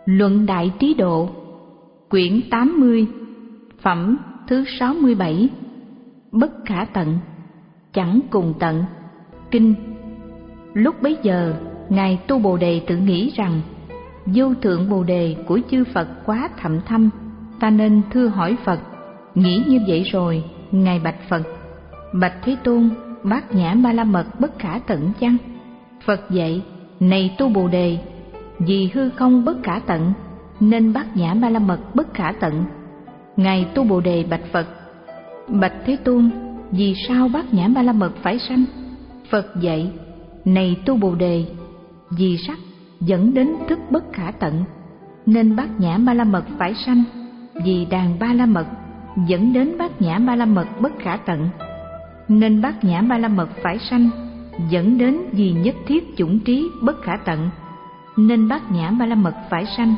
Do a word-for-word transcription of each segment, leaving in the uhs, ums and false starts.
Luận Đại Trí Độ, quyển tám mươi, phẩm thứ sáu mươi bảy. Bất khả tận, chẳng cùng tận. Kinh. Lúc bấy giờ, Ngài Tu Bồ Đề tự nghĩ rằng vô thượng Bồ Đề của chư Phật quá thậm thâm, ta nên thưa hỏi Phật. Nghĩ như vậy rồi, Ngài bạch Phật: Bạch Thế Tôn, Bát Nhã Ba La Mật bất khả tận chăng? Phật dạy: Này Tu Bồ Đề, vì hư không bất khả tận nên Bát Nhã Ba La Mật bất khả tận. Ngài Tu Bồ Đề bạch Phật: Bạch Thế Tôn, vì sao Bát Nhã Ba La Mật phải sanh? Phật dạy: Này Tu Bồ Đề, vì sắc dẫn đến thức bất khả tận nên Bát Nhã Ba La Mật phải sanh. Vì đàn Ba La Mật dẫn đến Bát Nhã Ba La Mật bất khả tận nên Bát Nhã Ba La Mật phải sanh. Dẫn đến vì nhất thiết chủng trí bất khả tận nên Bát Nhã Ba La Mật phải sanh.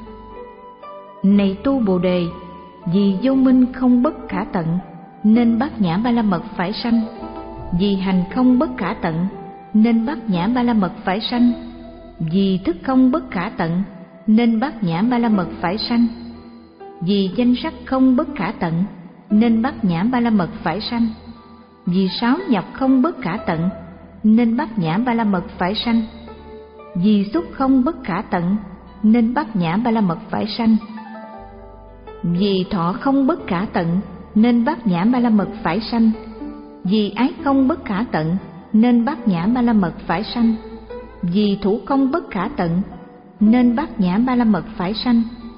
Này Tu Bồ Đề, vì vô minh không bất khả tận nên Bát Nhã Ba La Mật phải sanh. Vì hành không bất khả tận nên Bát Nhã Ba La Mật phải sanh. Vì thức không bất khả tận nên Bát Nhã Ba La Mật phải sanh. Vì danh sắc không bất khả tận nên Bát Nhã Ba La Mật phải sanh. Vì sáu nhập không bất khả tận nên Bát Nhã Ba La Mật phải sanh. Vì xúc không bất khả tận nên Bát Nhã Ba La Mật phải sanh. Vì thọ không bất khả tận nên Bát Nhã Ba La Mật phải sanh. Vì ái không bất khả tận nên Bát Nhã Ba La Mật phải sanh. Vì thủ không bất khả tận nên Bát Nhã Ba La Mật phải sanh.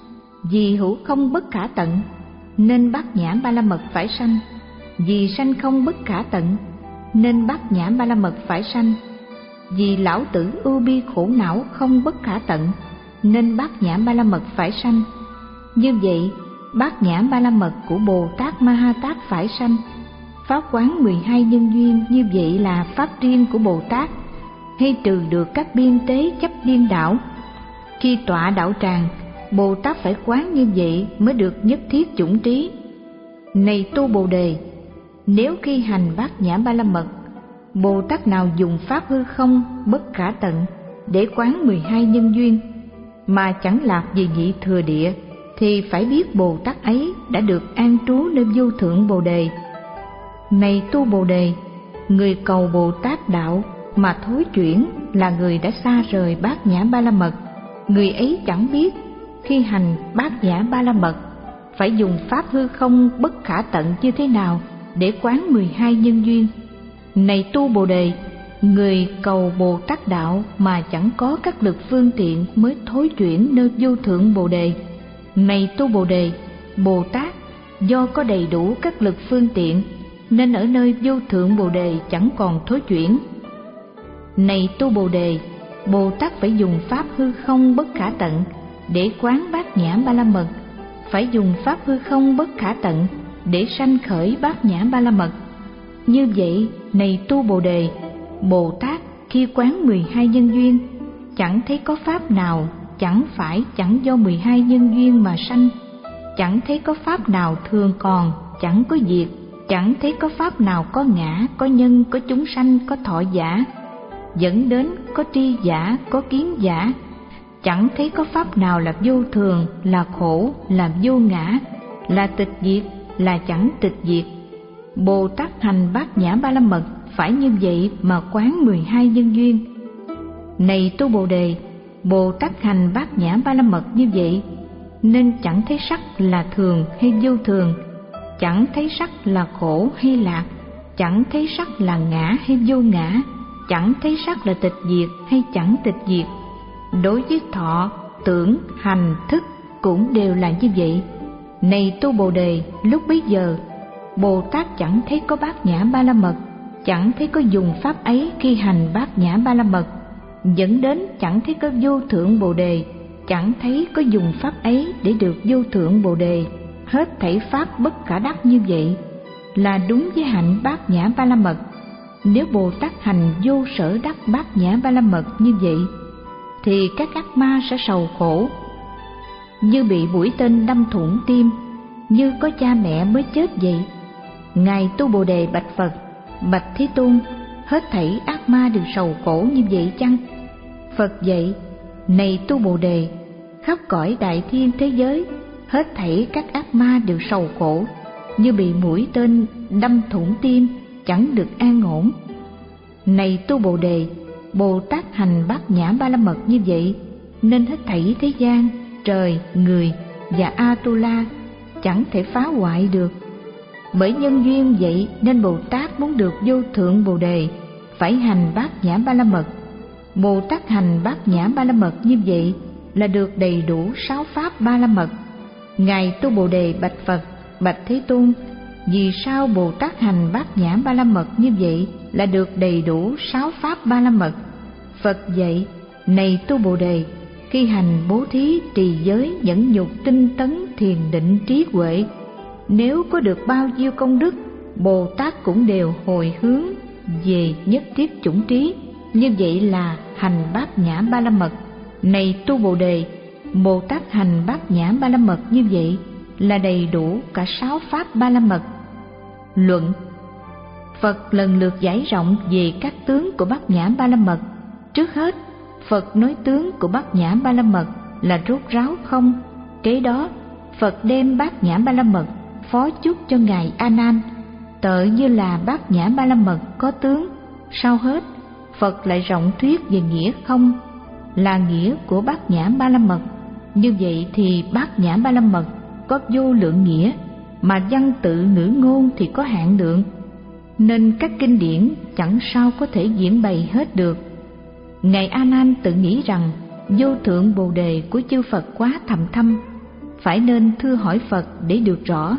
Vì hữu không bất khả tận nên Bát Nhã Ba La Mật phải sanh. Vì sanh không bất khả tận nên Bát Nhã Ba La Mật phải sanh. Vì lão tử ưu bi khổ não không bất khả tận nên Bát Nhã Ba La Mật phải sanh. Như vậy, Bát Nhã Ba La Mật của Bồ Tát Ma Ha Tát phải sanh. Pháp quán mười hai nhân duyên như vậy là pháp riêng của Bồ Tát, hay trừ được các biên tế chấp điên đảo. Khi tọa đạo tràng, Bồ Tát phải quán như vậy mới được nhất thiết chủng trí. Này Tu Bồ Đề, nếu khi hành Bát Nhã Ba La Mật, Bồ Tát nào dùng pháp hư không bất khả tận để quán mười hai nhân duyên mà chẳng lạc về nhị thừa địa, thì phải biết Bồ Tát ấy đã được an trú nơi vô thượng Bồ Đề. Này Tu Bồ Đề, người cầu Bồ Tát đạo mà thối chuyển là người đã xa rời Bát Nhã Ba La Mật. Người ấy chẳng biết khi hành Bát Nhã Ba La Mật phải dùng pháp hư không bất khả tận như thế nào để quán mười hai nhân duyên. Này Tu Bồ Đề, người cầu Bồ Tát đạo mà chẳng có các lực phương tiện mới thối chuyển nơi vô thượng Bồ Đề. Này Tu Bồ Đề, Bồ Tát do có đầy đủ các lực phương tiện nên ở nơi vô thượng Bồ Đề chẳng còn thối chuyển. Này Tu Bồ Đề, Bồ Tát phải dùng pháp hư không bất khả tận để quán Bát Nhã Ba La Mật, phải dùng pháp hư không bất khả tận để sanh khởi Bát Nhã Ba La Mật. Như vậy, này Tu Bồ Đề, Bồ Tát khi quán mười hai nhân duyên, chẳng thấy có pháp nào chẳng phải chẳng do mười hai nhân duyên mà sanh, chẳng thấy có pháp nào thường còn chẳng có diệt, chẳng thấy có pháp nào có ngã, có nhân, có chúng sanh, có thọ giả, dẫn đến có tri giả, có kiến giả. Chẳng thấy có pháp nào là vô thường, là khổ, là vô ngã, là tịch diệt, là chẳng tịch diệt. Bồ Tát hành Bát Nhã Ba La Mật phải như vậy mà quán mười hai nhân duyên. Này Tu Bồ Đề, Bồ Tát hành Bát Nhã Ba La Mật như vậy nên chẳng thấy sắc là thường hay vô thường, chẳng thấy sắc là khổ hay lạc, chẳng thấy sắc là ngã hay vô ngã, chẳng thấy sắc là tịch diệt hay chẳng tịch diệt. Đối với thọ, tưởng, hành, thức cũng đều là như vậy. Này Tu Bồ Đề, lúc bấy giờ Bồ Tát chẳng thấy có Bát Nhã Ba La Mật, chẳng thấy có dùng pháp ấy khi hành Bát Nhã Ba La Mật, dẫn đến chẳng thấy có vô thượng Bồ Đề, chẳng thấy có dùng pháp ấy để được vô thượng Bồ Đề. Hết thảy pháp bất khả đắc như vậy là đúng với hạnh Bát Nhã Ba La Mật. Nếu Bồ Tát hành vô sở đắc Bát Nhã Ba La Mật như vậy, thì các ác ma sẽ sầu khổ, như bị mũi tên đâm thủng tim, như có cha mẹ mới chết vậy. Ngài Tu Bồ Đề bạch Phật: Bạch Thế Tôn, hết thảy ác ma đều sầu khổ như vậy chăng? Phật dạy: Này Tu Bồ Đề, khắp cõi đại thiên thế giới, hết thảy các ác ma đều sầu khổ, như bị mũi tên đâm thủng tim, chẳng được an ổn. Này tu Bồ Đề, Bồ Tát hành bát nhã ba la mật như vậy, nên hết thảy thế gian, trời, người và Atula chẳng thể phá hoại được. Bởi nhân duyên vậy nên Bồ Tát muốn được vô thượng Bồ Đề phải hành bát nhã ba la mật. Bồ Tát hành bát nhã ba la mật như vậy là được đầy đủ sáu pháp ba la mật. Ngài tu Bồ Đề bạch Phật: Bạch Thế Tôn, vì sao Bồ Tát hành bát nhã ba la mật như vậy là được đầy đủ sáu pháp ba la mật? Phật dạy: Này tu Bồ Đề, khi hành bố thí, trì giới, nhẫn nhục, tinh tấn, thiền định, trí huệ, nếu có được bao nhiêu công đức, Bồ Tát cũng đều hồi hướng về nhất thiết chủng trí. Như vậy là hành bát nhã ba la mật. Này tu Bồ Đề, Bồ Tát hành bát nhã ba la mật như vậy là đầy đủ cả sáu pháp ba la mật. Luận: Phật lần lượt giải rộng về các tướng của bát nhã ba la mật. Trước hết, Phật nói tướng của bát nhã ba la mật là rốt ráo không. Kế đó, Phật đem bát nhã ba la mật phó chúc cho ngài A Nan, tợ như là bát nhã ba la mật có tướng. Sau hết, Phật lại rộng thuyết về nghĩa không, là nghĩa của bát nhã ba la mật. Như vậy thì bát nhã ba la mật có vô lượng nghĩa, mà văn tự ngữ ngôn thì có hạn lượng, nên các kinh điển chẳng sao có thể diễn bày hết được. Ngài A Nan tự nghĩ rằng vô thượng Bồ Đề của chư Phật quá thầm thâm, phải nên thưa hỏi Phật để được rõ.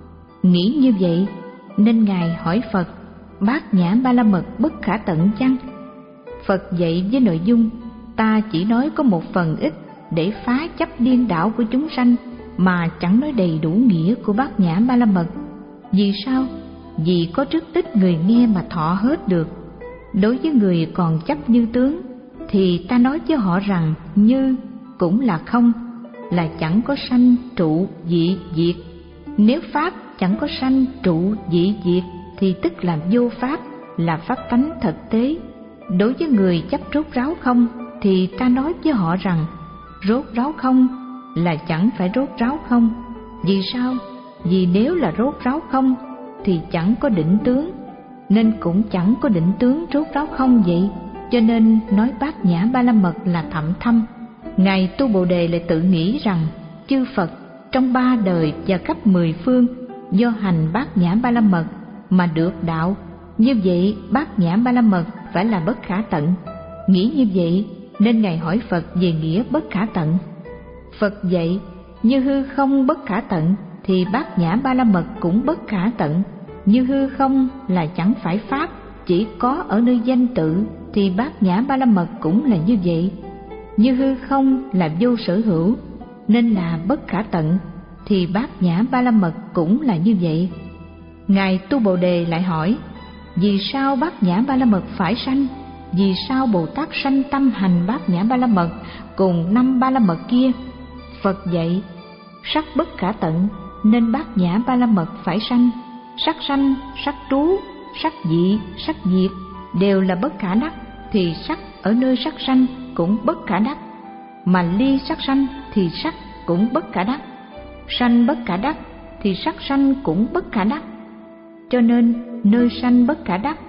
Nghĩ như vậy nên ngài hỏi Phật: Bát nhã ba la mật bất khả tận chăng? Phật dạy với nội dung: Ta chỉ nói có một phần ít để phá chấp điên đảo của chúng sanh, mà chẳng nói đầy đủ nghĩa của bát nhã ba la mật. Vì sao? Vì có rất ít người nghe mà thọ hết được. Đối với người còn chấp như tướng thì ta nói với họ rằng như cũng là không, là chẳng có sanh trụ dị diệt. Nếu pháp chẳng có sanh trụ dị diệt thì tức là vô pháp, là pháp tánh thực tế. Đối với người chấp rốt ráo không thì ta nói với họ rằng rốt ráo không là chẳng phải rốt ráo không. Vì sao? Vì nếu là rốt ráo không thì chẳng có định tướng, nên cũng chẳng có định tướng rốt ráo không vậy. Cho nên nói bát nhã ba la mật là thậm thâm. Ngài tu Bồ Đề lại tự nghĩ rằng chư Phật trong ba đời và khắp mười phương do hành bát nhã ba la mật mà được đạo. Như vậy bát nhã ba la mật phải là bất khả tận. Nghĩ như vậy nên ngài hỏi Phật về nghĩa bất khả tận. Phật dạy: Như hư không bất khả tận thì bát nhã ba la mật cũng bất khả tận. Như hư không là chẳng phải pháp, chỉ có ở nơi danh tự, thì bát nhã ba la mật cũng là như vậy. Như hư không là vô sở hữu nên là bất khả tận, thì bát nhã ba la mật cũng là như vậy. Ngài tu Bồ Đề lại hỏi: Vì sao bát nhã ba la mật phải sanh? Vì sao Bồ Tát sanh tâm hành bát nhã ba la mật cùng năm ba la mật kia? Phật dạy: Sắc bất khả tận nên bát nhã ba la mật phải sanh. Sắc sanh, sắc trú, sắc dị, sắc diệt đều là bất khả đắc, thì sắc ở nơi sắc sanh cũng bất khả đắc, mà ly sắc sanh thì sắc cũng bất khả đắc. Sanh bất khả đắc thì sắc sanh cũng bất khả đắc. Cho nên nơi sanh bất khả đắc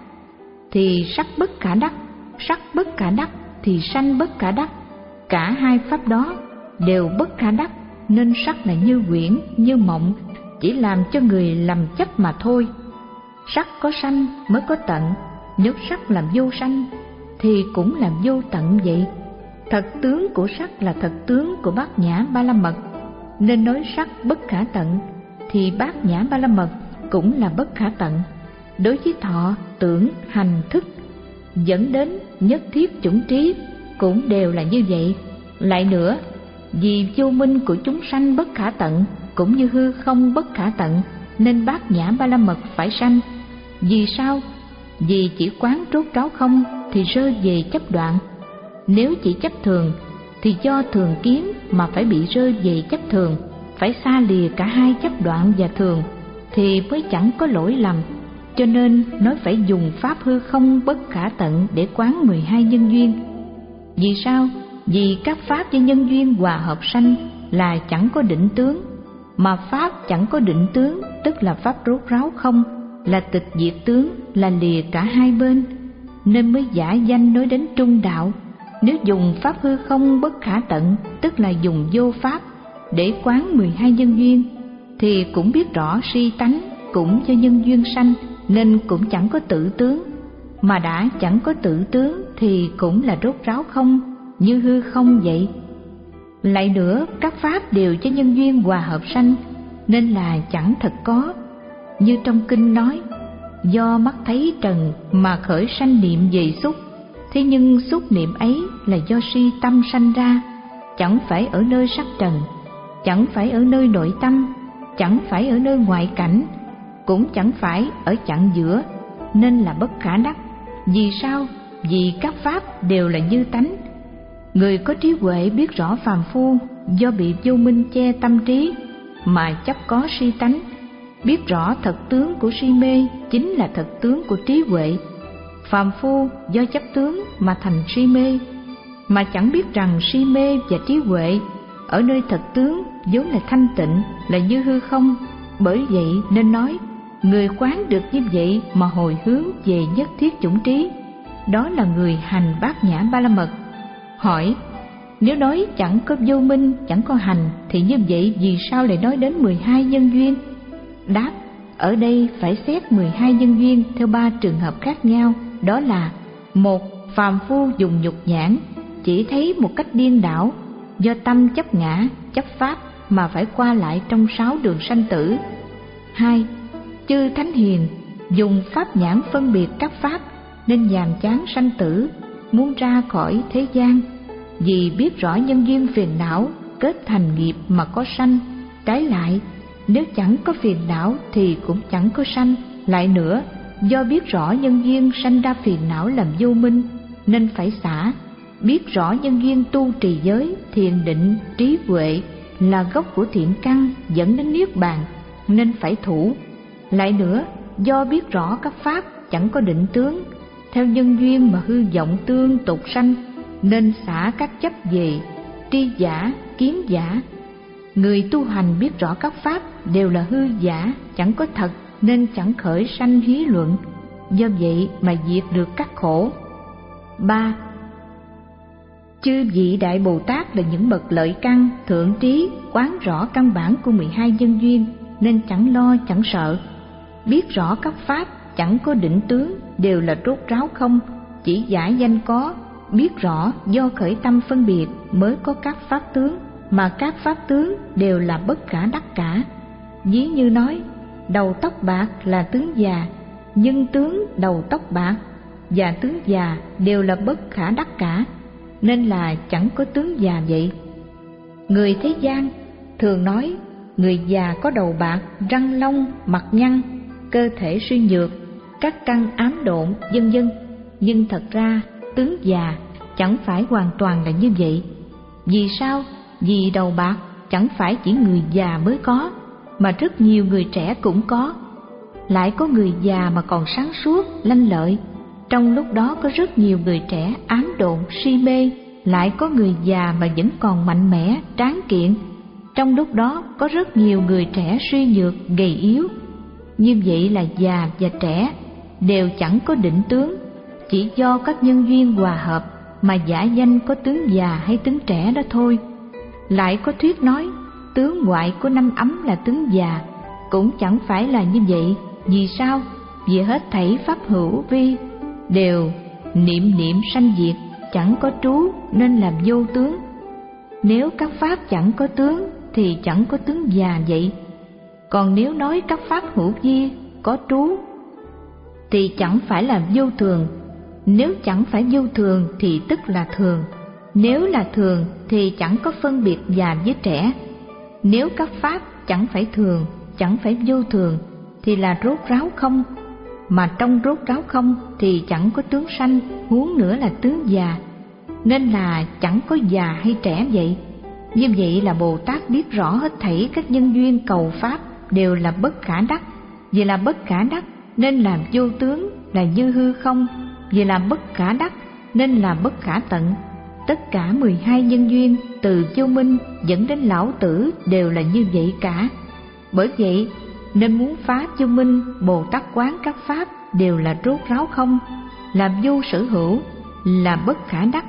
thì sắc bất khả đắc, sắc bất khả đắc thì sanh bất khả đắc. Cả hai pháp đó đều bất khả đắc, nên sắc là như huyễn, như mộng, chỉ làm cho người lầm chấp mà thôi. Sắc có sanh mới có tận, nếu sắc làm vô sanh thì cũng làm vô tận vậy. Thật tướng của sắc là thật tướng của bát nhã ba la mật, nên nói sắc bất khả tận thì bát nhã ba la mật cũng là bất khả tận. Đối với thọ, tưởng, hành, thức dẫn đến nhất thiết chủng trí cũng đều là như vậy. Lại nữa, vì vô minh của chúng sanh bất khả tận cũng như hư không bất khả tận, nên bát nhã ba la mật phải sanh. Vì sao? Vì chỉ quán rốt ráo không thì rơi về chấp đoạn. Nếu chỉ chấp thường thì do thường kiến mà phải bị rơi về chấp thường, phải xa lìa cả hai chấp đoạn và thường thì mới chẳng có lỗi lầm. Cho nên nói phải dùng pháp hư không bất khả tận để quán mười hai nhân duyên. Vì sao? Vì các pháp do nhân duyên hòa hợp sanh là chẳng có định tướng, mà pháp chẳng có định tướng tức là pháp rốt ráo không, là tịch diệt tướng, là lìa cả hai bên, nên mới giả danh nói đến trung đạo. Nếu dùng pháp hư không bất khả tận, tức là dùng vô pháp để quán mười hai nhân duyên, thì cũng biết rõ si tánh cũng do nhân duyên sanh, nên cũng chẳng có tự tướng. Mà đã chẳng có tự tướng thì cũng là rốt ráo không, như hư không vậy. Lại nữa, các pháp đều cho nhân duyên hòa hợp sanh, nên là chẳng thật có. Như trong kinh nói, do mắt thấy trần mà khởi sanh niệm về xúc, thế nhưng xúc niệm ấy là do si tâm sanh ra, chẳng phải ở nơi sắc trần, chẳng phải ở nơi nội tâm, chẳng phải ở nơi ngoại cảnh, cũng chẳng phải ở chặng giữa, nên là bất khả đắc. Vì sao? Vì các pháp đều là như tánh. Người có trí huệ biết rõ phàm phu do bị vô minh che tâm trí mà chấp có si tánh, biết rõ thật tướng của si mê chính là thật tướng của trí huệ. Phàm phu do chấp tướng mà thành si mê, mà chẳng biết rằng si mê và trí huệ ở nơi thật tướng vốn là thanh tịnh, là như hư không. Bởi vậy nên nói, người quán được như vậy mà hồi hướng về nhất thiết chủng trí, đó là người hành bát nhã ba la mật. Hỏi, nếu nói chẳng có vô minh, chẳng có hành, thì như vậy vì sao lại nói đến mười hai nhân duyên? Đáp, ở đây phải xét mười hai nhân duyên theo ba trường hợp khác nhau. Đó là: một, phàm phu dùng nhục nhãn chỉ thấy một cách điên đảo, do tâm chấp ngã, chấp pháp mà phải qua lại trong sáu đường sanh tử. Hai, chư thánh hiền dùng pháp nhãn phân biệt các pháp, nên nhàm chán sanh tử, muốn ra khỏi thế gian. Vì biết rõ nhân duyên phiền não kết thành nghiệp mà có sanh. Trái lại, nếu chẳng có phiền não thì cũng chẳng có sanh. Lại nữa, do biết rõ nhân duyên sanh ra phiền não làm vô minh, nên phải xả. Biết rõ nhân duyên tu trì giới, thiền định, trí huệ là gốc của thiện căn dẫn đến niết bàn, nên phải thủ. Lại nữa, do biết rõ các pháp chẳng có định tướng, theo nhân duyên mà hư vọng tương tục sanh, nên xả các chấp về tri giả, kiến giả. Người tu hành biết rõ các pháp đều là hư giả, chẳng có thật, nên chẳng khởi sanh hí luận, do vậy mà diệt được các khổ. Ba, chư vị Đại Bồ Tát là những bậc lợi căn, thượng trí, quán rõ căn bản của mười hai nhân duyên, nên chẳng lo chẳng sợ. Biết rõ các pháp chẳng có định tướng, đều là rốt ráo không, chỉ giả danh có. Biết rõ do khởi tâm phân biệt mới có các pháp tướng, mà các pháp tướng đều là bất khả đắc cả. Ví như nói, đầu tóc bạc là tướng già, nhưng tướng đầu tóc bạc và tướng già đều là bất khả đắc cả, nên là chẳng có tướng già vậy. Người thế gian thường nói người già có đầu bạc, răng long, mặt nhăn, cơ thể suy nhược, các căn ám độn, vân vân. Nhưng thật ra tướng già chẳng phải hoàn toàn là như vậy. Vì sao? Vì đầu bạc chẳng phải chỉ người già mới có, mà rất nhiều người trẻ cũng có. Lại có người già mà còn sáng suốt, lanh lợi. Trong lúc đó có rất nhiều người trẻ ám độn, si mê. Lại có người già mà vẫn còn mạnh mẽ, tráng kiện. Trong lúc đó có rất nhiều người trẻ suy nhược, gầy yếu. Như vậy là già và trẻ đều chẳng có định tướng, chỉ do các nhân duyên hòa hợp mà giả danh có tướng già hay tướng trẻ đó thôi. Lại có thuyết nói tướng ngoại của năm ấm là tướng già, cũng chẳng phải là như vậy. Vì sao? Vì hết thảy pháp hữu vi đều niệm niệm sanh diệt, chẳng có trú, nên làm vô tướng. Nếu các pháp chẳng có tướng thì chẳng có tướng già vậy. Còn nếu nói các pháp hữu vi có trú thì chẳng phải là vô thường. Nếu chẳng phải vô thường thì tức là thường. Nếu là thường thì chẳng có phân biệt già với trẻ. Nếu các pháp chẳng phải thường, chẳng phải vô thường thì là rốt ráo không. Mà trong rốt ráo không thì chẳng có tướng sanh, huống nữa là tướng già, nên là chẳng có già hay trẻ vậy. Như vậy là Bồ Tát biết rõ hết thảy các nhân duyên cầu pháp đều là bất khả đắc. Vì là bất khả đắc nên làm vô tướng, là như hư không. Vì là bất khả đắc nên là bất khả tận. tất cả mười hai nhân duyên từ vô minh dẫn đến lão tử đều là như vậy cả. Bởi vậy nên muốn phá vô minh, Bồ Tát quán các pháp đều là rốt ráo không, là vô sở hữu, là bất khả đắc,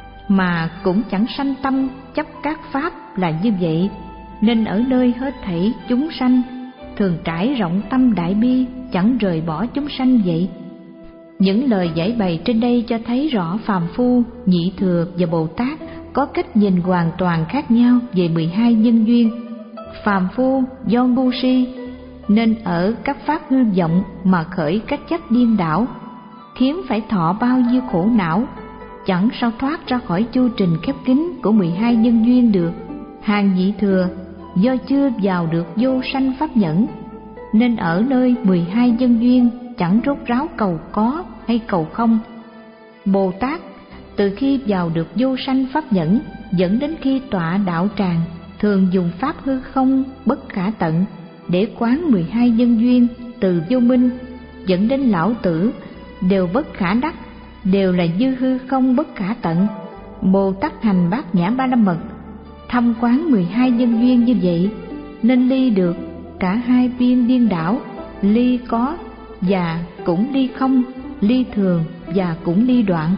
mà cũng chẳng sanh tâm chấp các pháp là như vậy. Nên ở nơi hết thảy chúng sanh thường trải rộng tâm đại bi, chẳng rời bỏ chúng sanh vậy. Những lời giải bày trên đây cho thấy rõ phàm phu, nhị thừa và Bồ Tát có cách nhìn hoàn toàn khác nhau về mười hai nhân duyên. Phàm phu do ngu si nên ở các pháp hư vọng mà khởi các chấp điên đảo, khiến phải thọ bao nhiêu khổ não, chẳng sao thoát ra khỏi chu trình khép kín của mười hai nhân duyên được. Hàng nhị thừa do chưa vào được vô sanh pháp nhẫn nên ở nơi mười hai nhân duyên chẳng rốt ráo cầu có hay cầu không. Bồ Tát từ khi vào được vô sanh pháp nhẫn dẫn đến khi tọa đạo tràng thường dùng pháp hư không bất khả tận để quán mười hai nhân duyên từ vô minh dẫn đến lão tử đều bất khả đắc, đều là dư hư không bất khả tận. Bồ Tát hành bát nhã ba la mật thâm quán mười hai nhân duyên như vậy nên ly được cả hai biên điên đảo, ly có và cũng ly không, ly thường và cũng ly đoạn.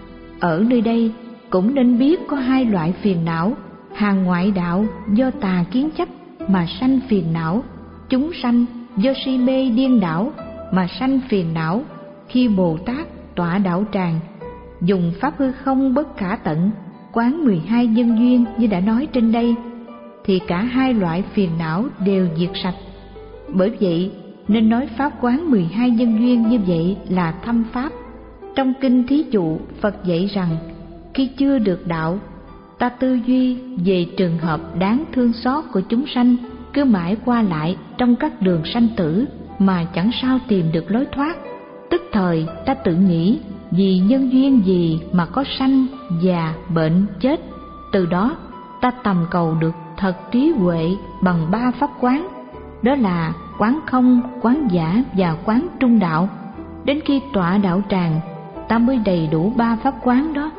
Ở nơi đây cũng nên biết có hai loại phiền não. Hàng ngoại đạo do tà kiến chấp mà sanh phiền não, chúng sanh do si mê điên đảo mà sanh phiền não. Khi Bồ Tát tọa đạo tràng dùng pháp hư không bất khả tận quán mười hai nhân duyên như đã nói trên đây thì cả hai loại phiền não đều diệt sạch. Bởi vậy nên nói pháp quán mười hai nhân duyên như vậy là thâm pháp. Trong kinh Thí Dụ, Phật dạy rằng khi chưa được đạo, ta tư duy về trường hợp đáng thương xót của chúng sanh, cứ mãi qua lại trong các đường sanh tử mà chẳng sao tìm được lối thoát. Tức thời ta tự nghĩ vì nhân duyên gì mà có sanh, già, bệnh, chết. Từ đó ta tầm cầu được thật trí huệ bằng ba pháp quán, đó là quán không, quán giả và quán trung đạo. Đến khi tọa đạo tràng ta mới đầy đủ ba pháp quán đó.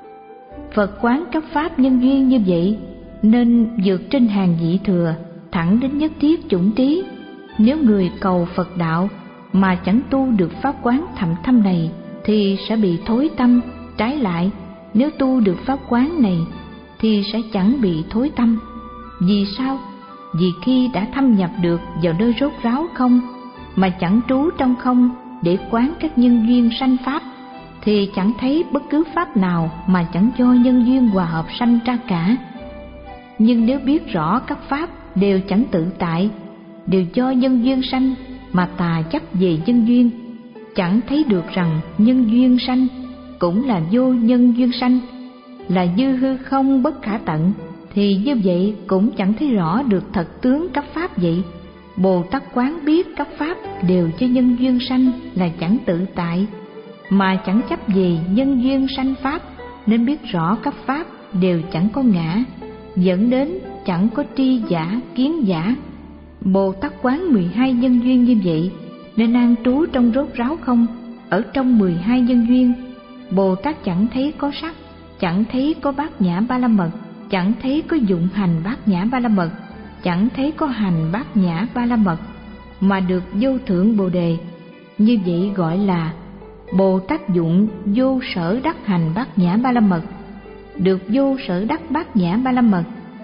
Phật quán các pháp nhân duyên như vậy nên vượt trên hàng nhị thừa, thẳng đến nhất thiết chủng trí. Nếu người cầu Phật đạo mà chẳng tu được pháp quán thậm thâm này thì sẽ bị thối tâm. Trái lại, nếu tu được pháp quán này thì sẽ chẳng bị thối tâm. Vì sao? Vì khi đã thâm nhập được vào nơi rốt ráo không mà chẳng trú trong không để quán các nhân duyên sanh pháp thì chẳng thấy bất cứ pháp nào mà chẳng do nhân duyên hòa hợp sanh ra cả. Nhưng nếu biết rõ các pháp đều chẳng tự tại, đều do nhân duyên sanh mà tà chấp về nhân duyên, chẳng thấy được rằng nhân duyên sanh cũng là vô nhân duyên sanh, là dư hư không bất khả tận, thì như vậy cũng chẳng thấy rõ được thật tướng các pháp vậy. Bồ Tát quán biết các pháp đều cho nhân duyên sanh là chẳng tự tại, mà chẳng chấp về nhân duyên sanh pháp, nên biết rõ các pháp đều chẳng có ngã, dẫn đến chẳng có tri giả, kiến giả. Bồ Tát quán mười hai nhân duyên như vậy nên an trú trong rốt ráo không. Ở trong mười hai nhân duyên, Bồ Tát chẳng thấy có sắc, chẳng thấy có bát nhã ba la mật, chẳng thấy có dụng hành bát nhã ba la mật, chẳng thấy có hành bát nhã ba la mật, mà được vô thượng bồ đề. Như vậy gọi là Bồ Tát dụng vô sở đắc hành bát nhã ba la mật, được vô sở đắc bát nhã ba la mật.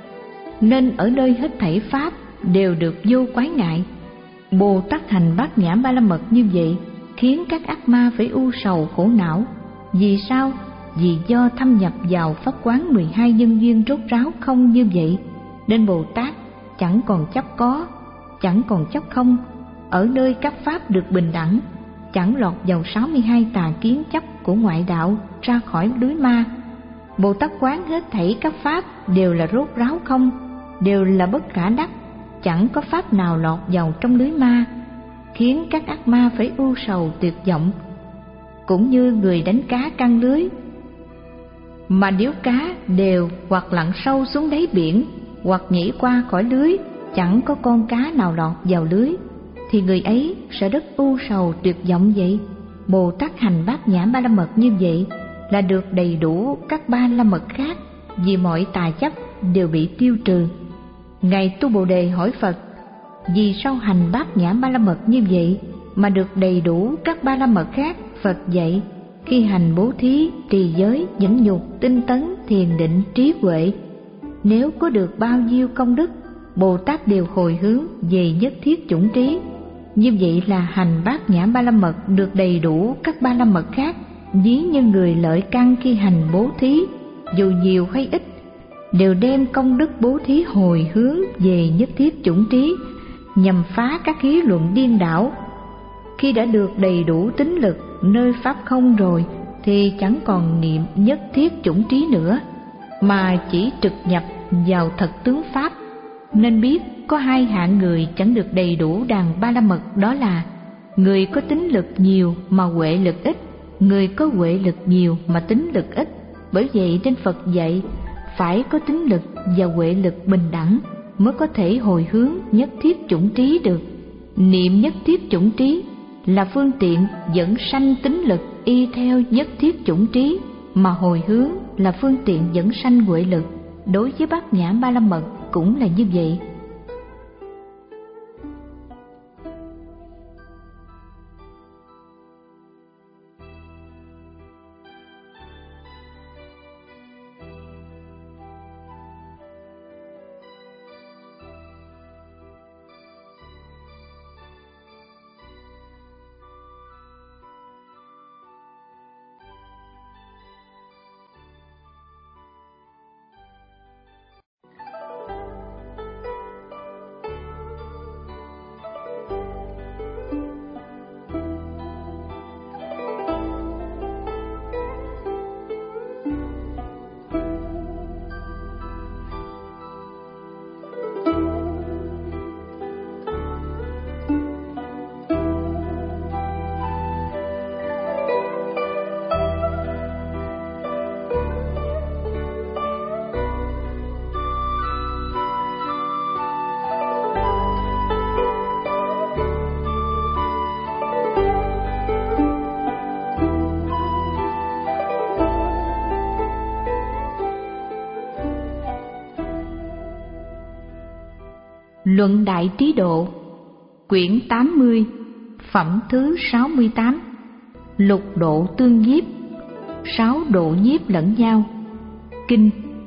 Nên ở nơi hết thảy pháp đều được vô quái ngại. Bồ Tát hành bát nhã ba la mật như vậy khiến các ác ma phải u sầu khổ não. Vì sao? Vì do thâm nhập vào pháp quán mười hai nhân duyên rốt ráo không như vậy, nên Bồ Tát chẳng còn chấp có, chẳng còn chấp không. Ở nơi các pháp được bình đẳng, chẳng lọt vào sáu mươi hai tà kiến chấp của ngoại đạo ra khỏi lưới ma. Bồ Tát quán hết thảy các pháp đều là rốt ráo không, đều là bất khả đắc, chẳng có pháp nào lọt vào trong lưới ma, khiến các ác ma phải ưu sầu tuyệt vọng. Cũng như người đánh cá căng lưới, mà nếu cá đều hoặc lặn sâu xuống đáy biển, hoặc nhảy qua khỏi lưới, chẳng có con cá nào lọt vào lưới, thì người ấy sẽ rất ưu sầu tuyệt vọng vậy. Bồ Tát hành bát nhã ba la mật như vậy là được đầy đủ các ba la mật khác, vì mọi tà chấp đều bị tiêu trừ. Ngài Tu Bồ Đề hỏi Phật: vì sao hành bát nhã ba la mật như vậy mà được đầy đủ các ba la mật khác? Phật dạy: khi hành bố thí, trì giới, nhẫn nhục, tinh tấn, thiền định, trí huệ, nếu có được bao nhiêu công đức, Bồ Tát đều hồi hướng về nhất thiết chủng trí. Như vậy là hành bát nhã ba la mật được đầy đủ các ba la mật khác, ví như người lợi căn khi hành bố thí, dù nhiều hay ít, đều đem công đức bố thí hồi hướng về nhất thiết chủng trí, nhằm phá các lý luận điên đảo. Khi đã được đầy đủ tín lực nơi pháp không rồi, thì chẳng còn niệm nhất thiết chủng trí nữa, mà chỉ trực nhập vào thật tướng pháp. Nên biết có hai hạng người chẳng được đầy đủ đàn ba la mật, đó là người có tín lực nhiều mà huệ lực ít, người có huệ lực nhiều mà tín lực ít. Bởi vậy nên Phật dạy phải có tín lực và huệ lực bình đẳng mới có thể hồi hướng nhất thiết chủng trí được. Niệm nhất thiết chủng trí là phương tiện dẫn sanh tín lực y theo nhất thiết chủng trí, mà hồi hướng là phương tiện dẫn sanh huệ lực. Đối với bát nhã ba la mật cũng là như vậy. Luận Đại Trí Độ, quyển tám mươi, phẩm thứ sáu mươi tám. Lục độ tương nhiếp, sáu độ nhiếp lẫn nhau. Kinh.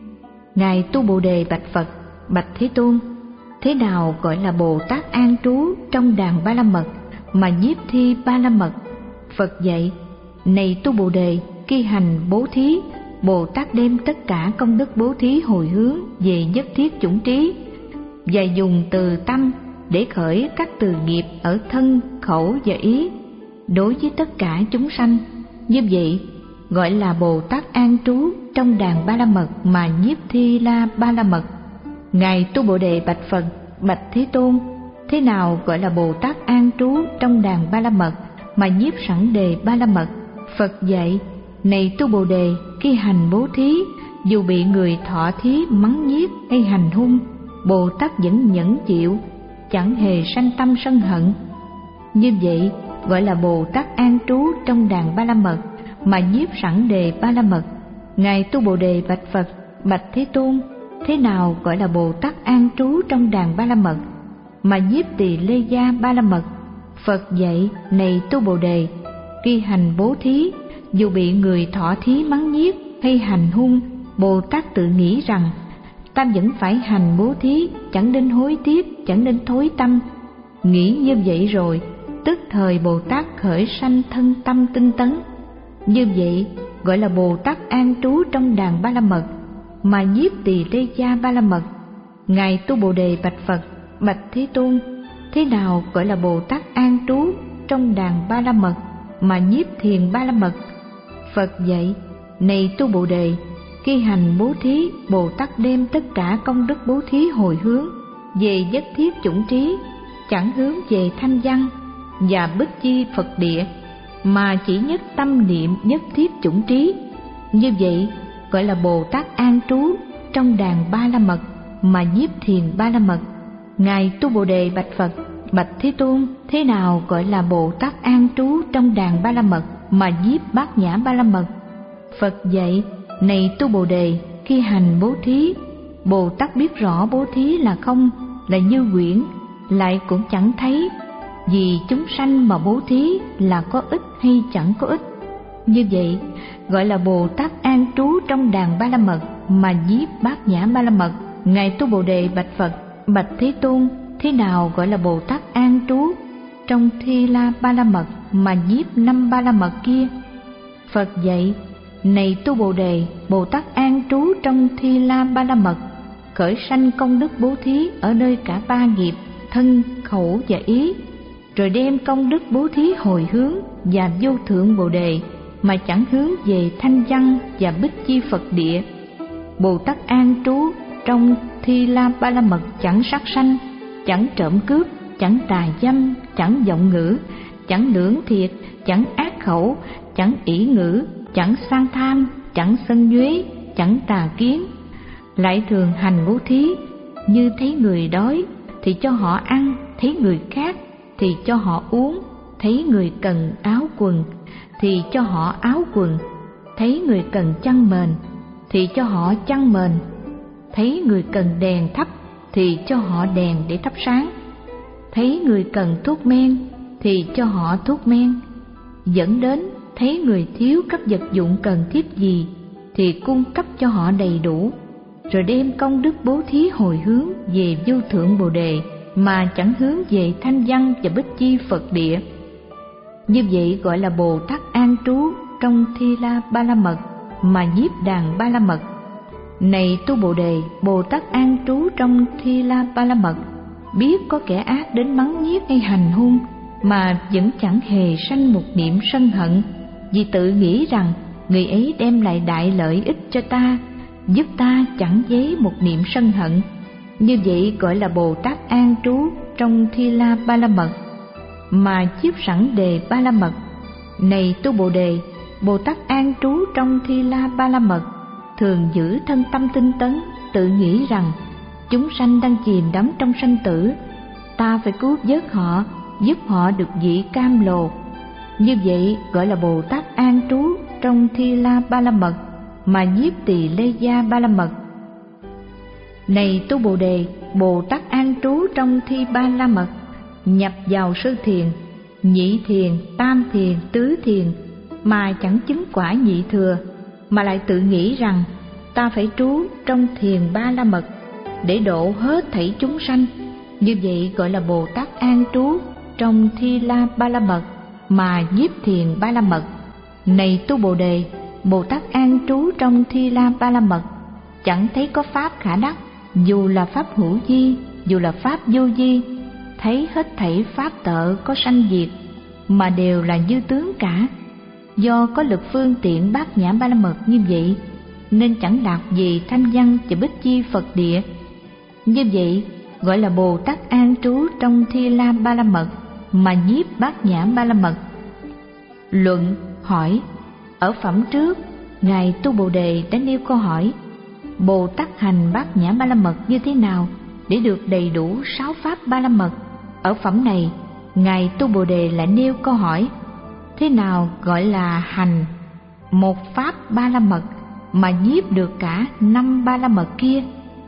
Ngài Tu Bồ Đề bạch Phật: bạch Thế Tôn, thế nào gọi là Bồ Tát an trú trong đàn ba la mật mà nhiếp thi ba la mật? Phật dạy: này Tu Bồ Đề, khi hành bố thí, Bồ Tát đem tất cả công đức bố thí hồi hướng về nhất thiết chủng trí, và dùng từ tâm để khởi các từ nghiệp ở thân, khẩu và ý đối với tất cả chúng sanh. Như vậy gọi là Bồ Tát an trú trong đàn ba la mật mà nhiếp thi la ba la mật. Ngài Tu Bồ Đề bạch Phật: bạch Thế Tôn, thế nào gọi là Bồ Tát an trú trong đàn ba la mật mà nhiếp sẵn đề ba la mật? Phật dạy: này Tu Bồ Đề, khi hành bố thí, dù bị người thọ thí mắng nhiếc hay hành hung, Bồ Tát vẫn nhẫn chịu, chẳng hề sanh tâm sân hận. Như vậy gọi là Bồ Tát an trú trong đàn ba la mật mà nhiếp sẵn đề ba la mật. Ngài Tu Bồ Đề bạch Phật: bạch Thế Tôn, thế nào gọi là Bồ Tát an trú trong đàn ba la mật mà nhiếp tỳ lê gia ba la mật? Phật dạy: này Tu Bồ Đề, khi hành bố thí, dù bị người thọ thí mắng nhiếc hay hành hung, Bồ Tát tự nghĩ rằng ta vẫn phải hành bố thí, chẳng nên hối tiếc, chẳng nên thối tâm. Nghĩ như vậy rồi, tức thời Bồ Tát khởi sanh thân tâm tinh tấn. Như vậy gọi là Bồ Tát an trú trong đàn ba la mật mà nhiếp tỳ lê gia ba la mật. Ngài Tu Bồ Đề bạch Phật: bạch Thế Tôn, thế nào gọi là Bồ Tát an trú trong đàn ba la mật mà nhiếp thiền ba la mật? Phật dạy: này Tu Bồ Đề, khi hành bố thí, Bồ Tát đem tất cả công đức bố thí hồi hướng về nhất thiết chủng trí, chẳng hướng về thanh văn và bích chi Phật địa, mà chỉ nhất tâm niệm nhất thiết chủng trí. Như vậy gọi là Bồ Tát an trú trong đàn ba la mật mà nhiếp thiền ba la mật. Ngài Tu Bồ Đề bạch Phật: bạch Thế Tôn, thế nào gọi là Bồ Tát an trú trong đàn ba la mật mà nhiếp bát nhã ba la mật? Phật dạy: này tu Bồ Đề, khi hành bố thí, Bồ Tát biết rõ bố thí là không, là như quyển, lại cũng chẳng thấy vì chúng sanh mà bố thí là có ích hay chẳng có ích. Như vậy gọi là Bồ Tát an trú trong đàn Ba La Mật mà nhiếp Bát Nhã Ba La Mật. Ngài tu Bồ Đề bạch Phật: bạch Thế Tôn, thế nào gọi là Bồ Tát an trú trong Thi La Ba La Mật mà nhiếp năm Ba La Mật kia? Phật dạy: này tu Bồ Đề, Bồ Tát an trú trong Thi La Ba La Mật, khởi sanh công đức bố thí ở nơi cả ba nghiệp thân, khẩu và ý, rồi đem công đức bố thí hồi hướng và vô thượng Bồ Đề, mà chẳng hướng về thanh văn và bích chi Phật địa. Bồ Tát an trú trong Thi La Ba La Mật chẳng sát sanh, chẳng trộm cướp, chẳng tà dâm, chẳng vọng ngữ, chẳng lưỡng thiệt, chẳng ác khẩu, chẳng ỷ ngữ, chẳng sang tham, chẳng sân nhuế, chẳng tà kiến. Lại thường hành bố thí, như thấy người đói thì cho họ ăn, thấy người khác thì cho họ uống, thấy người cần áo quần thì cho họ áo quần, thấy người cần chăn mền thì cho họ chăn mền, thấy người cần đèn thắp thì cho họ đèn để thắp sáng, thấy người cần thuốc men thì cho họ thuốc men, dẫn đến thấy người thiếu các vật dụng cần thiết gì thì cung cấp cho họ đầy đủ, rồi đem công đức bố thí hồi hướng về vô thượng Bồ Đề, mà chẳng hướng về thanh văn và bích chi Phật địa. Như vậy gọi là Bồ Tát an trú trong Thi La Ba La Mật mà nhiếp đàn Ba La Mật. Này tu Bồ Đề, Bồ Tát an trú trong Thi La Ba La Mật, biết có kẻ ác đến mắng nhiếc hay hành hung mà vẫn chẳng hề sanh một niệm sân hận, vì tự nghĩ rằng người ấy đem lại đại lợi ích cho ta, giúp ta chẳng dấy một niệm sân hận. Như vậy gọi là Bồ Tát an trú trong Thi La Ba La Mật mà chiếp sẵn đề Ba La Mật. Này tu Bồ Đề, Bồ Tát an trú trong Thi La Ba La Mật thường giữ thân tâm tinh tấn, tự nghĩ rằng chúng sanh đang chìm đắm trong sanh tử, ta phải cứu vớt họ, giúp họ được vị cam lồ. Như vậy gọi là Bồ Tát an trú trong Thi La Ba La Mật mà nhiếp Tỳ Lê Gia Ba La Mật. Này tu Bồ Đề, Bồ Tát an trú trong Thi Ba La Mật, nhập vào sơ thiền, nhị thiền, tam thiền, tứ thiền mà chẳng chứng quả nhị thừa, mà lại tự nghĩ rằng ta phải trú trong thiền Ba La Mật để độ hết thảy chúng sanh. Như vậy gọi là Bồ Tát an trú trong Thi La Ba La Mật mà nhiếp thiền Ba La Mật. Này tu Bồ Đề, Bồ Tát an trú trong Thi La Ba La Mật, chẳng thấy có pháp khả đắc, dù là pháp hữu vi, dù là pháp vô vi, thấy hết thảy pháp tợ có sanh diệt, mà đều là như tướng cả. Do có lực phương tiện Bát Nhã Ba La Mật như vậy, nên chẳng đạt về thanh văn và bích chi Phật địa. Như vậy gọi là Bồ Tát an trú trong Thi La Ba La Mật mà nhiếp Bát Nhã Ba La Mật. Luận hỏi: ở phẩm trước, Ngài tu Bồ Đề đã nêu câu hỏi Bồ Tát hành Bát Nhã Ba La Mật như thế nào để được đầy đủ sáu pháp Ba La Mật. Ở phẩm này, Ngài tu Bồ Đề lại nêu câu hỏi: thế nào gọi là hành một pháp Ba La Mật mà nhiếp được cả năm Ba La Mật kia?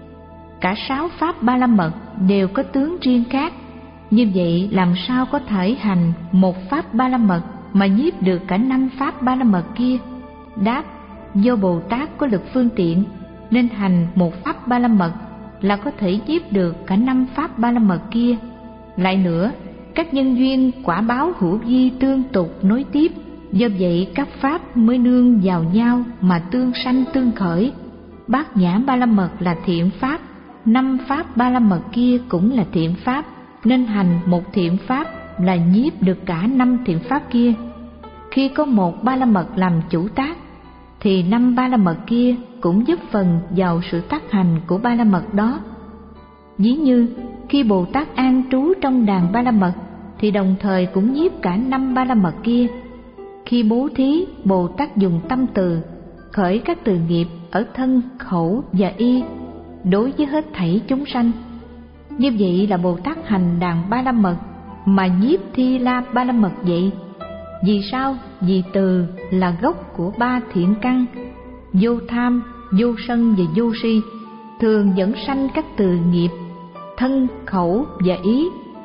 Cả sáu pháp Ba La Mật đều có tướng riêng khác, như vậy làm sao có thể hành một pháp Ba La Mật mà nhiếp được cả năm pháp Ba La Mật kia? Đáp: do Bồ Tát có lực phương tiện nên hành một pháp Ba La Mật là có thể nhiếp được cả năm pháp Ba La Mật kia. Lại nữa, các nhân duyên quả báo hữu vi tương tục nối tiếp, do vậy các pháp mới nương vào nhau mà tương sanh tương khởi. Bát Nhã Ba La Mật là thiện pháp, năm pháp Ba La Mật kia cũng là thiện pháp, nên hành một thiện pháp là nhiếp được cả năm thiện pháp kia. Khi có một Ba La Mật làm chủ tác, thì năm Ba La Mật kia cũng giúp phần vào sự tác hành của Ba La Mật đó. Ví như khi Bồ Tát an trú trong đàn Ba La Mật thì đồng thời cũng nhiếp cả năm Ba La Mật kia. Khi bố thí, Bồ Tát dùng tâm từ khởi các từ nghiệp ở thân, khẩu và y đối với hết thảy chúng sanh. Như vậy là Bồ Tát hành đàn Ba La Mật mà nhiếp Thi La Ba La Mật vậy. Vì sao? vì từ là gốc của ba thiện căn: vô tham, vô sân và vô si, thường dẫn sanh các từ nghiệp thân, khẩu và ý.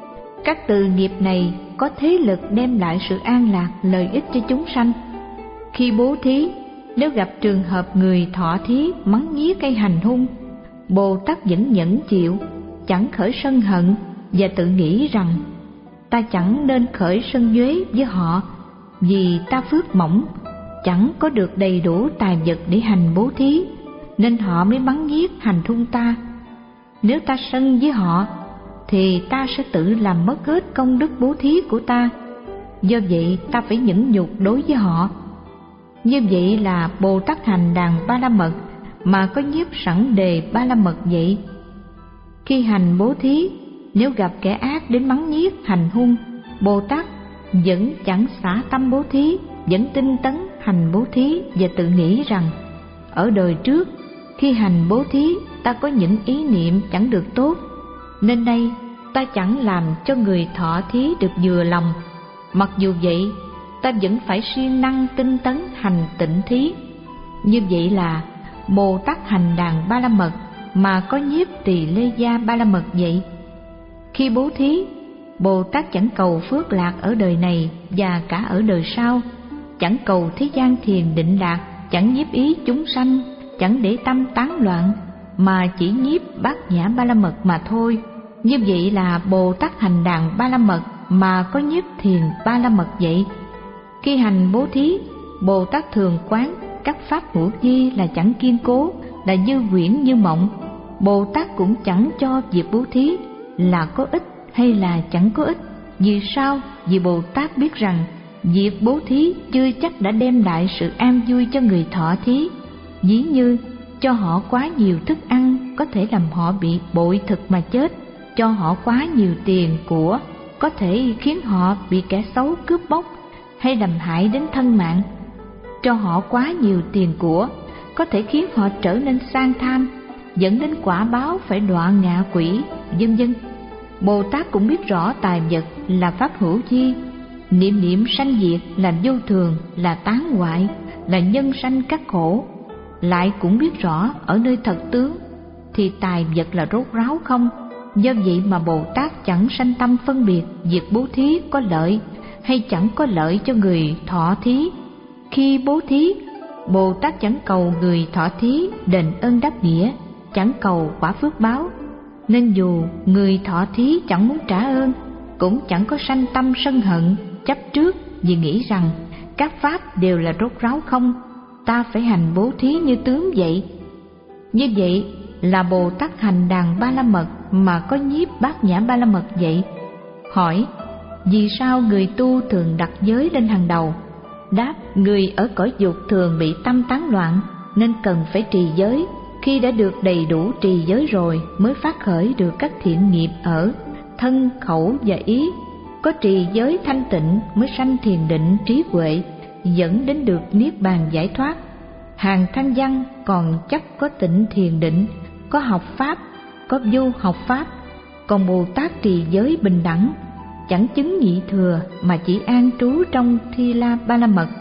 Các từ nghiệp này có thế lực đem lại sự an lạc, lợi ích cho chúng sanh. Khi bố thí, nếu gặp trường hợp người thọ thí mắng nhiếc hay hành hung, Bồ Tát vẫn nhẫn chịu, chẳng khởi sân hận và tự nghĩ rằng ta chẳng nên khởi sân uế với họ, vì ta phước mỏng, chẳng có được đầy đủ tài vật để hành bố thí, nên họ mới mắng nhiếc hành hung ta. Nếu ta sân với họ thì ta sẽ tự làm mất hết công đức bố thí của ta. Do vậy ta phải nhẫn nhục đối với họ. Như vậy là Bồ Tát hành đàn ba la mật mà có nhiếp sẵn đề ba la mật vậy. Khi hành bố thí, nếu gặp kẻ ác đến mắng nhiếc hành hung, Bồ Tát vẫn chẳng xả tâm bố thí, vẫn tinh tấn hành bố thí và tự nghĩ rằng ở đời trước khi hành bố thí ta có những ý niệm chẳng được tốt, nên đây ta chẳng làm cho người thọ thí được vừa lòng. Mặc dù vậy, ta vẫn phải siêng năng tinh tấn hành tịnh thí. Như vậy là Bồ Tát hành đàn ba la mật mà có nhiếp tỳ lê gia ba la mật vậy. Khi bố thí, Bồ Tát chẳng cầu phước lạc ở đời này và cả ở đời sau, chẳng cầu thế gian thiền định lạc, chẳng nhiếp ý chúng sanh, chẳng để tâm tán loạn, mà chỉ nhiếp bát nhã ba la mật mà thôi. Như vậy là Bồ Tát hành đàn ba la mật mà có nhiếp thiền ba la mật vậy. Khi hành bố thí, Bồ Tát thường quán các pháp hữu vi là chẳng kiên cố, là như huyễn như mộng. Bồ Tát cũng chẳng cho việc bố thí là có ích hay là chẳng có ích. Vì sao? Vì Bồ Tát biết rằng việc bố thí chưa chắc đã đem lại sự an vui cho người thọ thí. Ví như cho họ quá nhiều thức ăn có thể làm họ bị bội thực mà chết, cho họ quá nhiều tiền của có thể khiến họ bị kẻ xấu cướp bóc hay làm hại đến thân mạng, cho họ quá nhiều tiền của có thể khiến họ trở nên sang tham, dẫn đến quả báo phải đọa ngạ quỷ, vân vân. Bồ Tát cũng biết rõ tài vật là pháp hữu vi, niệm niệm sanh diệt là vô thường, là tán hoại, là nhân sanh các khổ. Lại cũng biết rõ ở nơi thật tướng thì tài vật là rốt ráo không. Do vậy mà Bồ Tát chẳng sanh tâm phân biệt việc bố thí có lợi hay chẳng có lợi cho người thọ thí. Khi bố thí, Bồ Tát chẳng cầu người thọ thí đền ơn đáp nghĩa, chẳng cầu quả phước báo, nên dù người thọ thí chẳng muốn trả ơn, cũng chẳng có sanh tâm sân hận, chấp trước, vì nghĩ rằng các pháp đều là rốt ráo không, ta phải hành bố thí như tướng vậy. Như vậy là Bồ Tát hành đàn ba la mật mà có nhiếp bát nhã ba la mật vậy. Hỏi: vì sao người tu thường đặt giới lên hàng đầu? Đáp: người ở cõi dục thường bị tâm tán loạn, nên cần phải trì giới. Khi đã được đầy đủ trì giới rồi mới phát khởi được các thiện nghiệp ở thân, khẩu và ý. Có trì giới thanh tịnh mới sanh thiền định trí huệ, dẫn đến được niết bàn giải thoát. Hàng thanh văn còn chắc có tịnh thiền định, có học pháp, có vô học pháp. Còn Bồ Tát trì giới bình đẳng, chẳng chứng nhị thừa mà chỉ an trú trong Thi La Ba La Mật.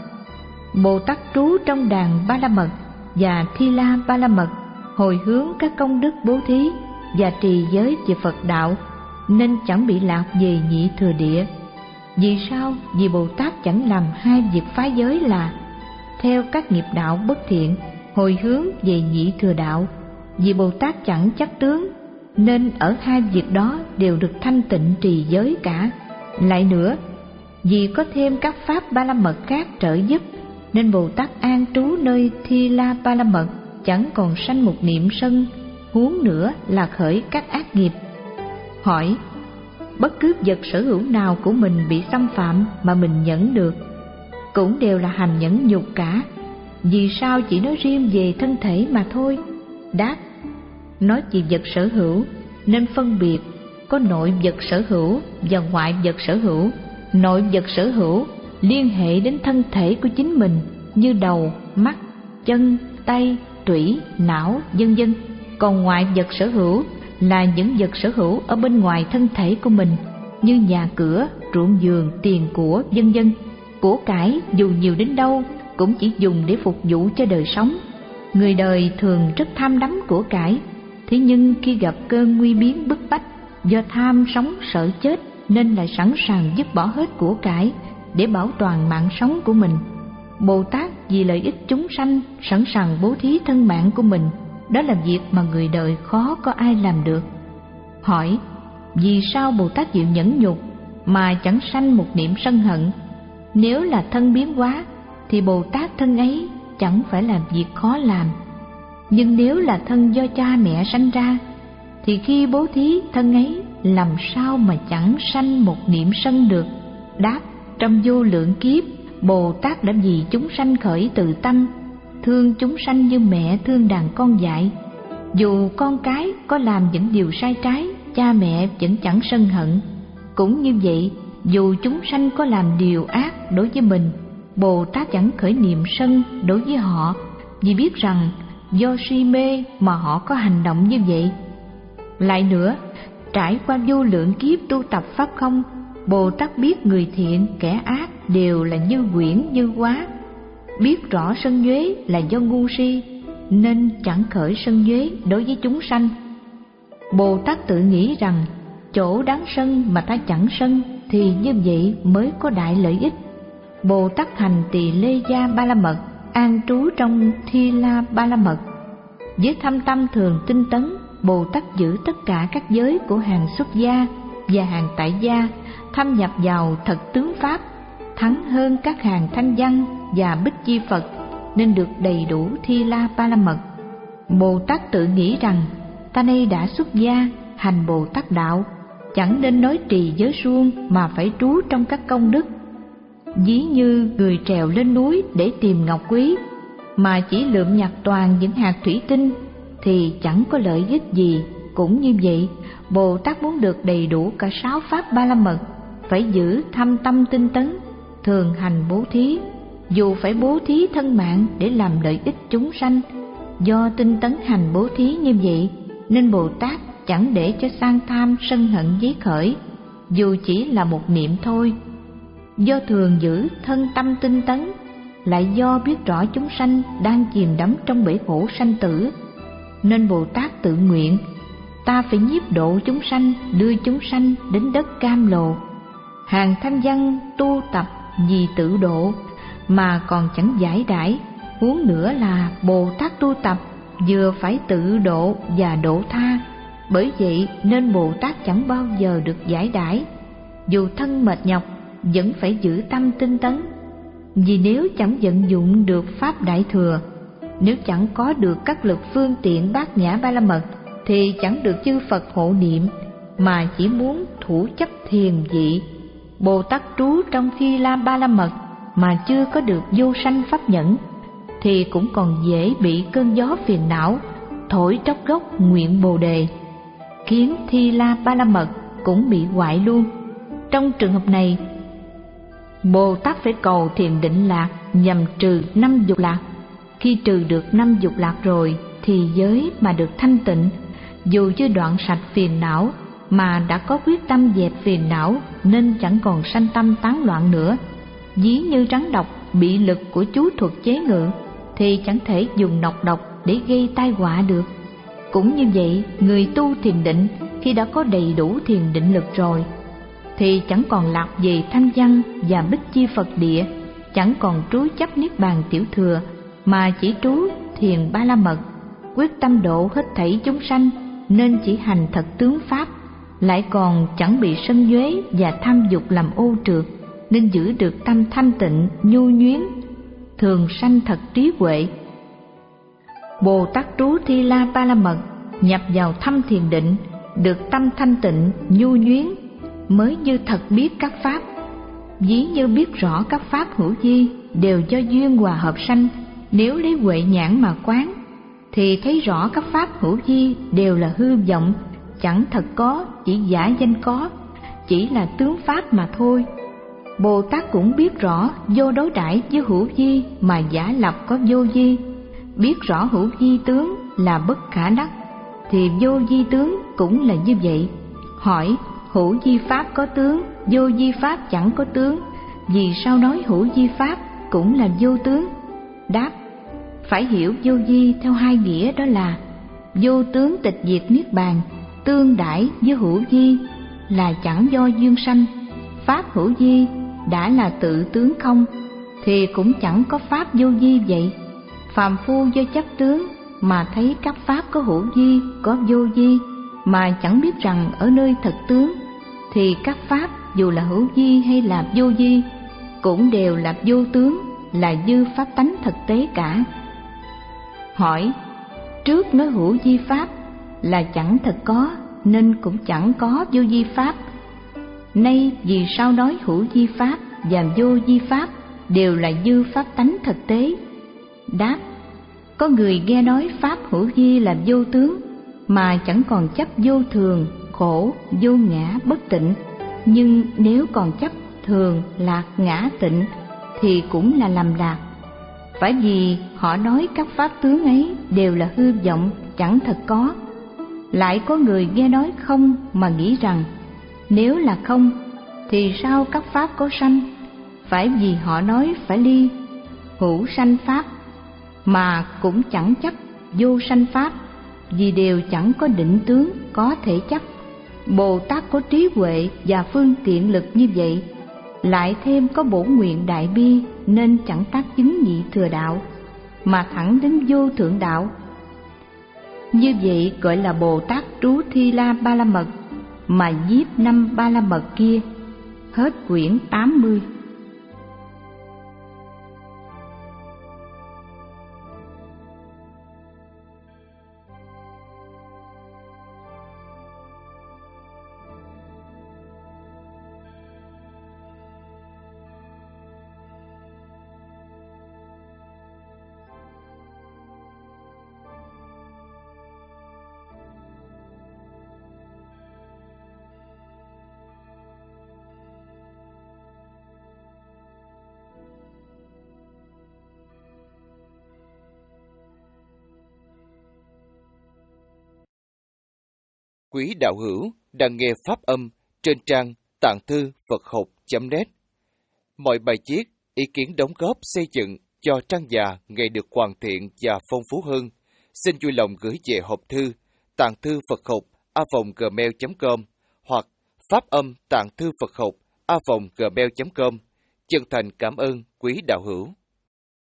Bồ Tát trú trong đàn Ba La Mật và Thi La Ba La Mật, hồi hướng các công đức bố thí và trì giới về Phật đạo, nên chẳng bị lạc về nhị thừa địa. Vì sao? Vì Bồ Tát chẳng làm hai việc phá giới là theo các nghiệp đạo bất thiện, hồi hướng về nhị thừa đạo. Vì Bồ Tát chẳng chắc tướng, nên ở hai việc đó đều được thanh tịnh trì giới cả. Lại nữa, vì có thêm các pháp ba la mật khác trợ giúp, nên Bồ Tát an trú nơi Thi La Ba La Mật, chẳng còn sanh một niệm sân, huống nữa là khởi các ác nghiệp. Hỏi: bất cứ vật sở hữu nào của mình bị xâm phạm mà mình nhẫn được, cũng đều là hành nhẫn nhục cả. Vì sao chỉ nói riêng về thân thể mà thôi? Đáp: nói về vật sở hữu nên phân biệt có nội vật sở hữu và ngoại vật sở hữu. Nội vật sở hữu liên hệ đến thân thể của chính mình như đầu, mắt, chân, tay, tủy, não, vân vân. Còn ngoại vật sở hữu là những vật sở hữu ở bên ngoài thân thể của mình như nhà cửa, ruộng vườn, tiền của, vân vân. của cải dù nhiều đến đâu cũng chỉ dùng để phục vụ cho đời sống. Người đời thường rất tham đắm của cải, thế nhưng khi gặp cơn nguy biến bức bách, do tham sống sợ chết nên lại sẵn sàng dứt bỏ hết của cải để bảo toàn mạng sống của mình. Bồ Tát vì lợi ích chúng sanh sẵn sàng bố thí thân mạng của mình, đó là việc mà người đời khó có ai làm được. Hỏi: vì sao Bồ Tát chịu nhẫn nhục mà chẳng sanh một niệm sân hận? Nếu là thân biến hóa thì Bồ Tát thân ấy chẳng phải là việc khó làm. Nhưng nếu là thân do cha mẹ sanh ra thì khi bố thí thân ấy làm sao mà chẳng sanh một niệm sân được? Đáp: trong vô lượng kiếp, Bồ Tát đã vì chúng sanh khởi từ tâm, thương chúng sanh như mẹ thương đàn con dại. Dù con cái có làm những điều sai trái, cha mẹ vẫn chẳng sân hận. Cũng như vậy, dù chúng sanh có làm điều ác đối với mình, Bồ Tát chẳng khởi niệm sân đối với họ, vì biết rằng do si mê mà họ có hành động như vậy. Lại nữa, trải qua vô lượng kiếp tu tập pháp không, Bồ Tát biết người thiện kẻ ác đều là như quyển như hóa, biết rõ sân nhuế là do ngu si nên chẳng khởi sân nhuế đối với chúng sanh. Bồ Tát tự nghĩ rằng chỗ đáng sân mà ta chẳng sân thì như vậy mới có đại lợi ích. Bồ Tát hành Tỳ Lê Gia Ba La Mật, an trú trong Thi La Ba La Mật. Với thâm tâm thường tinh tấn, Bồ Tát giữ tất cả các giới của hàng xuất gia và hàng tại gia, thâm nhập vào thật tướng pháp, thắng hơn các hàng thanh văn và bích chi Phật, nên được đầy đủ Thi La Ba La Mật. Bồ Tát tự nghĩ rằng ta nay đã xuất gia, hành Bồ Tát đạo, chẳng nên nói trì giới suông mà phải trú trong các công đức. Ví như người trèo lên núi để tìm ngọc quý mà chỉ lượm nhặt toàn những hạt thủy tinh thì chẳng có lợi ích gì. Cũng như vậy, Bồ Tát muốn được đầy đủ cả sáu pháp Ba La Mật, phải giữ thâm tâm tinh tấn, thường hành bố thí. Dù phải bố thí thân mạng để làm lợi ích chúng sanh, do tinh tấn hành bố thí như vậy nên Bồ Tát chẳng để cho sang tham sân hận giấy khởi, dù chỉ là một niệm thôi. Do thường giữ thân tâm tinh tấn, lại do biết rõ chúng sanh đang chìm đắm trong bể khổ sanh tử, nên Bồ Tát tự nguyện: ta phải nhiếp độ chúng sanh, đưa chúng sanh đến đất Cam Lồ. Hàng thanh văn tu tập vì tự độ mà còn chẳng giải đãi, huống nữa là Bồ Tát tu tập vừa phải tự độ và độ tha. Bởi vậy nên Bồ Tát chẳng bao giờ được giải đãi, dù thân mệt nhọc vẫn phải giữ tâm tinh tấn. Vì nếu chẳng vận dụng được pháp đại thừa, nếu chẳng có được các lực phương tiện bát nhã ba la mật, thì chẳng được chư Phật hộ niệm, mà chỉ muốn thủ chấp thiền vị. Bồ Tát trú trong Thi La Ba La Mật mà chưa có được vô sanh pháp nhẫn, thì cũng còn dễ bị cơn gió phiền não thổi tróc gốc nguyện Bồ Đề, khiến Thi La Ba La Mật cũng bị hoại luôn. Trong trường hợp này, Bồ Tát phải cầu thiền định lạc nhằm trừ năm dục lạc. Khi trừ được năm dục lạc rồi thì giới mà được thanh tịnh, dù chưa đoạn sạch phiền não mà đã có quyết tâm dẹp phiền não, nên chẳng còn sanh tâm tán loạn nữa. Ví như rắn độc bị lực của chú thuật chế ngự thì chẳng thể dùng nọc độc để gây tai họa được. Cũng như vậy, người tu thiền định khi đã có đầy đủ thiền định lực rồi thì chẳng còn lạc về thanh văn và bích chi Phật địa, chẳng còn trú chấp niết bàn tiểu thừa, mà chỉ trú thiền ba la mật, quyết tâm độ hết thảy chúng sanh, nên chỉ hành thật tướng pháp, lại còn chẳng bị sân nhuế và tham dục làm ô trượt, nên giữ được tâm thanh tịnh nhu nhuyến, thường sanh thật trí huệ. Bồ Tát trú Thi La Ba La Mật, nhập vào thâm thiền định, được tâm thanh tịnh nhu nhuyến, mới như thật biết các pháp. Ví như biết rõ các pháp hữu vi đều do duyên hòa hợp sanh, nếu lấy huệ nhãn mà quán thì thấy rõ các pháp hữu vi đều là hư vọng, chẳng thật có, chỉ giả danh có, chỉ là tướng pháp mà thôi. Bồ Tát cũng biết rõ vô đối đãi với hữu vi mà giả lập có vô vi, biết rõ hữu vi tướng là bất khả đắc, thì vô vi tướng cũng là như vậy. Hỏi: hữu vi pháp có tướng, vô vi pháp chẳng có tướng, vì sao nói hữu vi pháp cũng là vô tướng? Đáp: phải hiểu vô vi theo hai nghĩa, đó là vô tướng tịch diệt niết bàn, tương đãi với hữu vi là chẳng do duyên sanh. Pháp hữu vi đã là tự tướng không, thì cũng chẳng có pháp vô vi vậy. Phàm phu do chấp tướng mà thấy các pháp có hữu vi, có vô vi, mà chẳng biết rằng ở nơi thật tướng thì các pháp dù là hữu vi hay là vô vi cũng đều là vô tướng, là dư pháp tánh thực tế cả. Hỏi: trước nói hữu vi pháp là chẳng thật có, nên cũng chẳng có vô vi pháp. Nay vì sao nói hữu vi pháp và vô vi pháp đều là dư pháp tánh thực tế? Đáp: có người nghe nói pháp hữu vi là vô tướng mà chẳng còn chấp vô thường, khổ, vô ngã, bất tịnh. Nhưng nếu còn chấp thường, lạc, ngã, tịnh thì cũng là lầm lạc. Phải vì họ nói các pháp tướng ấy đều là hư vọng, chẳng thật có. Lại có người nghe nói không mà nghĩ rằng nếu là không thì sao các pháp có sanh? Phải vì họ nói phải ly hữu sanh pháp mà cũng chẳng chấp vô sanh pháp, vì đều chẳng có định tướng có thể chấp. Bồ Tát có trí huệ và phương tiện lực như vậy, lại thêm có bổn nguyện đại bi, nên chẳng tác chứng nhị thừa đạo mà thẳng đến vô thượng đạo. Như vậy gọi là Bồ Tát trú Thi La Ba La Mật mà nhiếp năm Ba La Mật kia. Hết quyển tám mươi. Quý đạo hữu đang nghe pháp âm trên trang tạng thư Phật học chấm net. Mọi bài viết, ý kiến đóng góp xây dựng cho trang già ngày được hoàn thiện và phong phú hơn, xin vui lòng gửi về hộp thư tạng thư Phật học a vòng gmail chấm com hoặc pháp âm tạng thư Phật học a vòng gmail chấm com. Chân thành cảm ơn quý đạo hữu.